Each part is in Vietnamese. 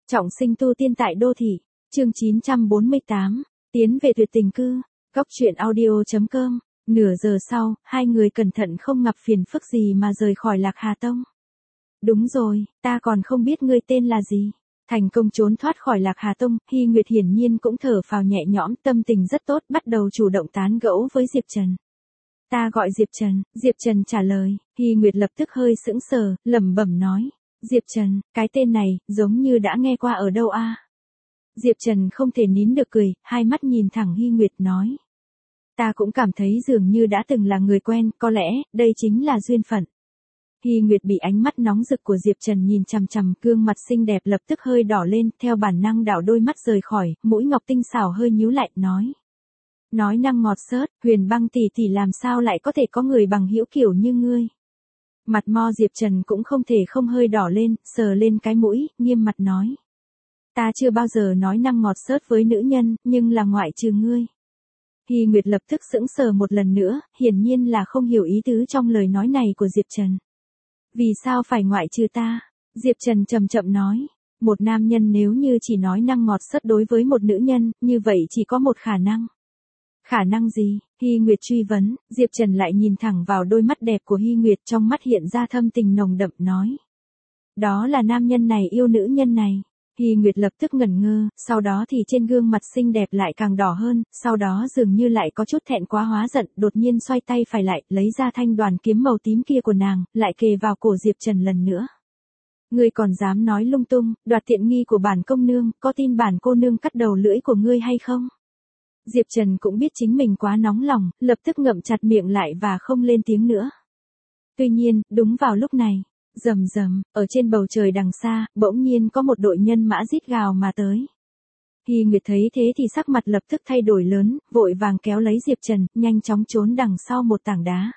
Trọng sinh tu tiên tại đô thị, chương 948, tiến về tuyệt tình cư, góc truyện audio.com. Nửa giờ sau, hai người cẩn thận không gặp phiền phức gì mà rời khỏi Lạc Hà Tông. Đúng rồi, ta còn không biết ngươi tên là gì. Thành công trốn thoát khỏi Lạc Hà Tông, Hy Nguyệt hiển nhiên cũng thở phào nhẹ nhõm, tâm tình rất tốt, bắt đầu chủ động tán gẫu với Diệp Trần. Ta gọi Diệp Trần, Diệp Trần trả lời. Hy Nguyệt lập tức hơi sững sờ, lẩm bẩm nói. Diệp Trần, cái tên này, giống như đã nghe qua ở đâu a? Diệp Trần không thể nín được cười, hai mắt nhìn thẳng Hy Nguyệt nói. Ta cũng cảm thấy dường như đã từng là người quen, có lẽ, đây chính là duyên phận. Hy Nguyệt bị ánh mắt nóng rực của Diệp Trần nhìn chằm chằm, gương mặt xinh đẹp lập tức hơi đỏ lên, theo bản năng đảo đôi mắt rời khỏi, mũi ngọc tinh xảo hơi nhíu lại, nói. Nói năng ngọt xớt, Huyền Băng tỷ tỷ làm sao lại có thể có người bằng hữu kiểu như ngươi. Mặt mo Diệp Trần cũng không thể không hơi đỏ lên, sờ lên cái mũi, nghiêm mặt nói. Ta chưa bao giờ nói năng ngọt xớt với nữ nhân, nhưng là ngoại trừ ngươi. Hy Nguyệt lập tức sững sờ một lần nữa, hiển nhiên là không hiểu ý tứ trong lời nói này của Diệp Trần. Vì sao phải ngoại trừ ta? Diệp Trần chậm chậm nói. Một nam nhân nếu như chỉ nói năng ngọt xớt đối với một nữ nhân, như vậy chỉ có một khả năng. Khả năng gì? Hy Nguyệt truy vấn, Diệp Trần lại nhìn thẳng vào đôi mắt đẹp của Hy Nguyệt, trong mắt hiện ra thâm tình nồng đậm, nói. Đó là nam nhân này yêu nữ nhân này. Hy Nguyệt lập tức ngẩn ngơ, sau đó thì trên gương mặt xinh đẹp lại càng đỏ hơn, sau đó dường như lại có chút thẹn quá hóa giận, đột nhiên xoay tay phải lại, lấy ra thanh đoàn kiếm màu tím kia của nàng, lại kề vào cổ Diệp Trần lần nữa. Ngươi còn dám nói lung tung, đoạt tiện nghi của bản công nương, có tin bản cô nương cắt đầu lưỡi của ngươi hay không? Diệp Trần cũng biết chính mình quá nóng lòng, lập tức ngậm chặt miệng lại và không lên tiếng nữa. Tuy nhiên, đúng vào lúc này, rầm rầm, ở trên bầu trời đằng xa, bỗng nhiên có một đội nhân mã rít gào mà tới. Hy Nguyệt thấy thế thì sắc mặt lập tức thay đổi lớn, vội vàng kéo lấy Diệp Trần, nhanh chóng trốn đằng sau một tảng đá.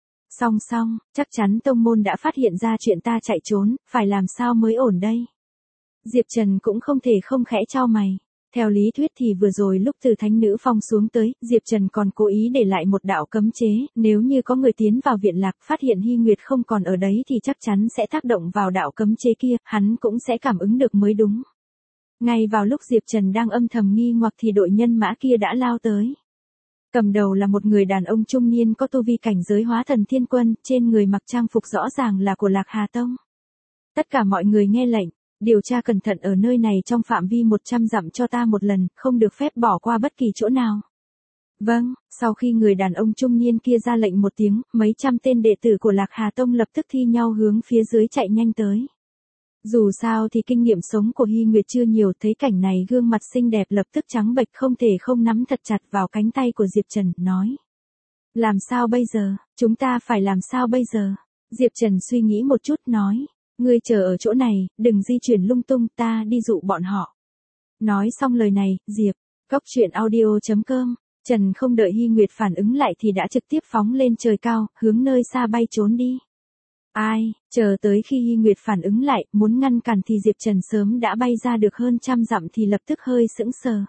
Song, chắc chắn tông môn đã phát hiện ra chuyện ta chạy trốn, phải làm sao mới ổn đây? Diệp Trần cũng không thể không khẽ chau mày. Theo lý thuyết thì vừa rồi lúc từ Thánh Nữ Phong xuống tới, Diệp Trần còn cố ý để lại một đạo cấm chế, nếu như có người tiến vào viện lạc phát hiện Hy Nguyệt không còn ở đấy thì chắc chắn sẽ tác động vào đạo cấm chế kia, hắn cũng sẽ cảm ứng được mới đúng. Ngay vào lúc Diệp Trần đang âm thầm nghi hoặc thì đội nhân mã kia đã lao tới. Cầm đầu là một người đàn ông trung niên có tu vi cảnh giới hóa thần thiên quân, trên người mặc trang phục rõ ràng là của Lạc Hà Tông. Tất cả mọi người nghe lệnh. Điều tra cẩn thận ở nơi này trong phạm vi 100 dặm cho ta một lần, không được phép bỏ qua bất kỳ chỗ nào. Vâng, sau khi người đàn ông trung niên kia ra lệnh một tiếng, mấy trăm tên đệ tử của Lạc Hà Tông lập tức thi nhau hướng phía dưới chạy nhanh tới. Dù sao thì kinh nghiệm sống của Hy Nguyệt chưa nhiều, thấy cảnh này gương mặt xinh đẹp lập tức trắng bệch, không thể không nắm thật chặt vào cánh tay của Diệp Trần, nói. Làm sao bây giờ, chúng ta phải làm sao bây giờ? Diệp Trần suy nghĩ một chút nói. Ngươi chờ ở chỗ này, đừng di chuyển lung tung, ta đi dụ bọn họ. Nói xong lời này, Diệp, góc truyện audio.com, Trần không đợi Hy Nguyệt phản ứng lại thì đã trực tiếp phóng lên trời cao, hướng nơi xa bay trốn đi. Ai, chờ tới khi Hy Nguyệt phản ứng lại, muốn ngăn cản thì Diệp Trần sớm đã bay ra được hơn trăm dặm thì lập tức hơi sững sờ.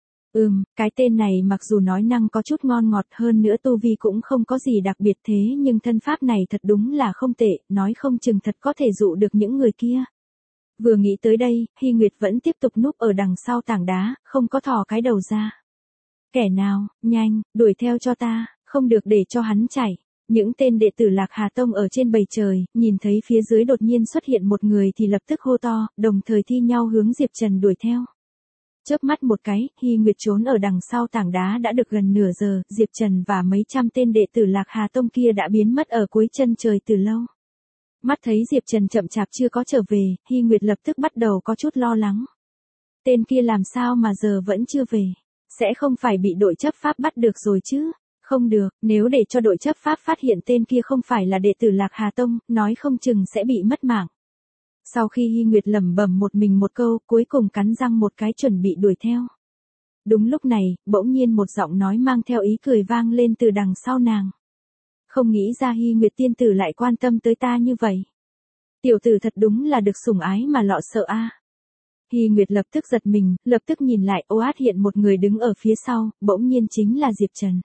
Cái tên này mặc dù nói năng có chút ngon ngọt, hơn nữa tu vi cũng không có gì đặc biệt, thế nhưng thân pháp này thật đúng là không tệ, nói không chừng thật có thể dụ được những người kia. Vừa nghĩ tới đây, Hy Nguyệt vẫn tiếp tục núp ở đằng sau tảng đá, không có thò cái đầu ra. Kẻ nào, nhanh, đuổi theo cho ta, không được để cho hắn chạy. Những tên đệ tử Lạc Hà Tông ở trên bầu trời, nhìn thấy phía dưới đột nhiên xuất hiện một người thì lập tức hô to, đồng thời thi nhau hướng Diệp Trần đuổi theo. Chớp mắt một cái, Hy Nguyệt trốn ở đằng sau tảng đá đã được gần nửa giờ, Diệp Trần và mấy trăm tên đệ tử Lạc Hà Tông kia đã biến mất ở cuối chân trời từ lâu. Mắt thấy Diệp Trần chậm chạp chưa có trở về, Hy Nguyệt lập tức bắt đầu có chút lo lắng. Tên kia làm sao mà giờ vẫn chưa về? Sẽ không phải bị đội chấp pháp bắt được rồi chứ? Không được, nếu để cho đội chấp pháp phát hiện tên kia không phải là đệ tử Lạc Hà Tông, nói không chừng sẽ bị mất mạng. Sau khi Hy Nguyệt lẩm bẩm một mình một câu, cuối cùng cắn răng một cái chuẩn bị đuổi theo. Đúng lúc này, bỗng nhiên một giọng nói mang theo ý cười vang lên từ đằng sau nàng. Không nghĩ ra Hy Nguyệt tiên tử lại quan tâm tới ta như vậy. Tiểu tử thật đúng là được sủng ái mà lọ sợ a. Hy Nguyệt lập tức giật mình, lập tức nhìn lại, át hiện một người đứng ở phía sau, bỗng nhiên chính là Diệp Trần.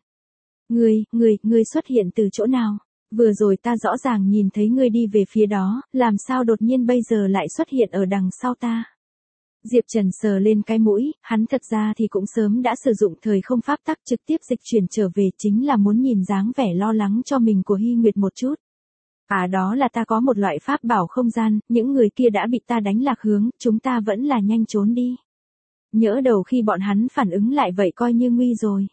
Ngươi xuất hiện từ chỗ nào? Vừa rồi ta rõ ràng nhìn thấy ngươi đi về phía đó, làm sao đột nhiên bây giờ lại xuất hiện ở đằng sau ta? Diệp Trần sờ lên cái mũi, hắn thật ra thì cũng sớm đã sử dụng thời không pháp tắc trực tiếp dịch chuyển trở về, chính là muốn nhìn dáng vẻ lo lắng cho mình của Hy Nguyệt một chút. À, đó là ta có một loại pháp bảo không gian, những người kia đã bị ta đánh lạc hướng, chúng ta vẫn là nhanh trốn đi. Nhỡ đầu khi bọn hắn phản ứng lại vậy coi như nguy rồi.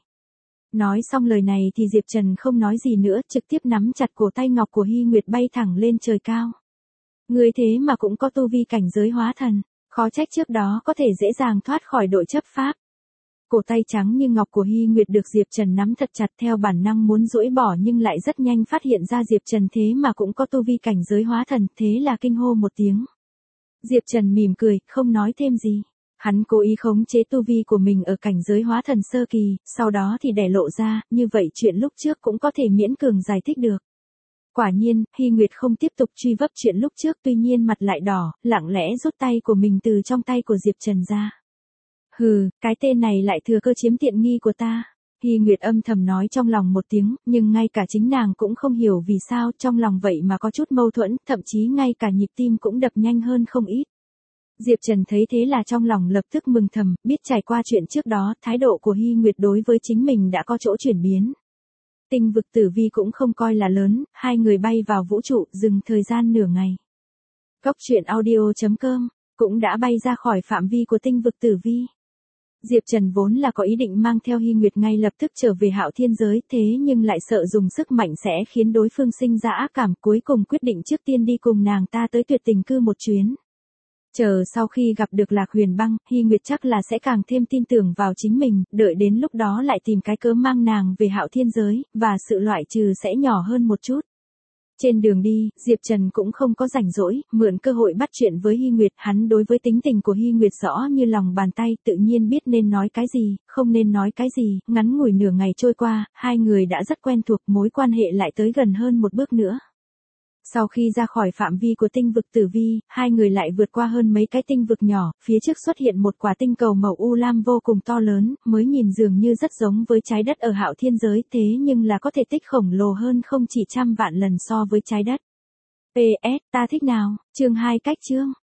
Nói xong lời này thì Diệp Trần không nói gì nữa, trực tiếp nắm chặt cổ tay ngọc của Hy Nguyệt bay thẳng lên trời cao. Người thế mà cũng có tu vi cảnh giới hóa thần, khó trách trước đó có thể dễ dàng thoát khỏi đội chấp pháp. Cổ tay trắng như ngọc của Hy Nguyệt được Diệp Trần nắm thật chặt, theo bản năng muốn duỗi bỏ nhưng lại rất nhanh phát hiện ra Diệp Trần thế mà cũng có tu vi cảnh giới hóa thần, thế là kinh hô một tiếng. Diệp Trần mỉm cười, không nói thêm gì. Hắn cố ý khống chế tu vi của mình ở cảnh giới hóa thần sơ kỳ, sau đó thì để lộ ra, như vậy chuyện lúc trước cũng có thể miễn cường giải thích được. Quả nhiên, Hy Nguyệt không tiếp tục truy vấp chuyện lúc trước, tuy nhiên mặt lại đỏ, lặng lẽ rút tay của mình từ trong tay của Diệp Trần ra. Hừ, cái tên này lại thừa cơ chiếm tiện nghi của ta. Hy Nguyệt âm thầm nói trong lòng một tiếng, nhưng ngay cả chính nàng cũng không hiểu vì sao trong lòng vậy mà có chút mâu thuẫn, thậm chí ngay cả nhịp tim cũng đập nhanh hơn không ít. Diệp Trần thấy thế là trong lòng lập tức mừng thầm, biết trải qua chuyện trước đó, thái độ của Hy Nguyệt đối với chính mình đã có chỗ chuyển biến. Tinh vực tử vi cũng không coi là lớn, hai người bay vào vũ trụ, dừng thời gian nửa ngày. Góc truyện audio.com cũng đã bay ra khỏi phạm vi của tinh vực tử vi. Diệp Trần vốn là có ý định mang theo Hy Nguyệt ngay lập tức trở về Hạo Thiên giới, thế nhưng lại sợ dùng sức mạnh sẽ khiến đối phương sinh ra ác cảm, cuối cùng quyết định trước tiên đi cùng nàng ta tới Tuyệt Tình Cư một chuyến. Chờ sau khi gặp được Lạc Huyền Băng, Hy Nguyệt chắc là sẽ càng thêm tin tưởng vào chính mình, đợi đến lúc đó lại tìm cái cớ mang nàng về Hạo Thiên giới, và sự loại trừ sẽ nhỏ hơn một chút. Trên đường đi, Diệp Trần cũng không có rảnh rỗi, mượn cơ hội bắt chuyện với Hy Nguyệt, hắn đối với tính tình của Hy Nguyệt rõ như lòng bàn tay, tự nhiên biết nên nói cái gì, không nên nói cái gì, ngắn ngủi nửa ngày trôi qua, hai người đã rất quen thuộc, mối quan hệ lại tới gần hơn một bước nữa. Sau khi ra khỏi phạm vi của tinh vực tử vi, hai người lại vượt qua hơn mấy cái tinh vực nhỏ, phía trước xuất hiện một quả tinh cầu màu u lam vô cùng to lớn, mới nhìn dường như rất giống với trái đất ở Hạo Thiên giới, thế nhưng là có thể tích khổng lồ hơn không chỉ trăm vạn lần so với trái đất. PS, ta thích nào, chương 2 cách chương.